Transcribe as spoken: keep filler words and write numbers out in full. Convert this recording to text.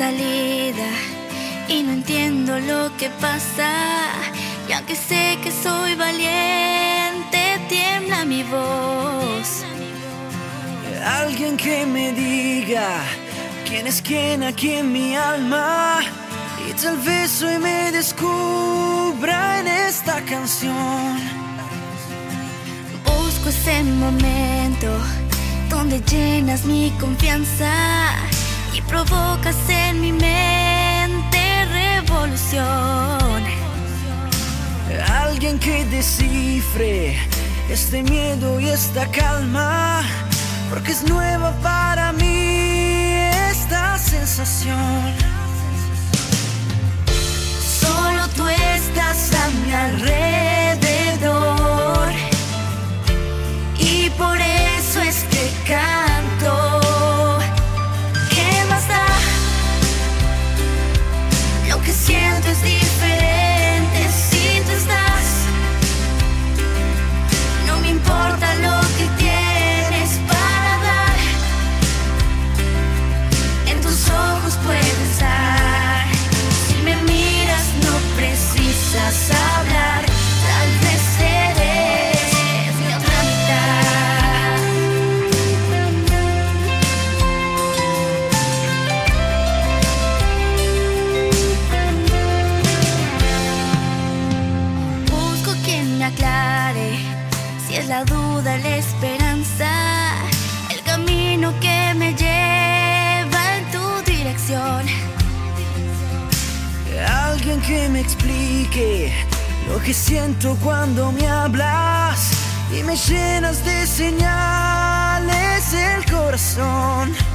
salida y no entiendo lo que pasa. Y aunque sé que soy valiente, tiembla mi voz. Alguien que me diga quién es quién aquí en mi alma, y tal vez hoy me descubra en esta canción. Busco ese momento donde llenas mi confianza y provocas en mi mente revolución. Alguien que descifre este miedo y esta calma, porque es nueva para mí esta sensación. Solo tú estás a mi alrededor y por eso es que canto. ¿Qué más da? Lo que siento es diferente si tú estás. No me importa lo que tienes para dar. En tus ojos puedes estar. Si me miras no precisas hablar. Tal vez eres mi otra mitad. Busco quien me aclare si es la duda, la esperanza, el camino que me lleva en tu dirección. Alguien que me explique lo que siento cuando me hablas y me llenas de señales el corazón.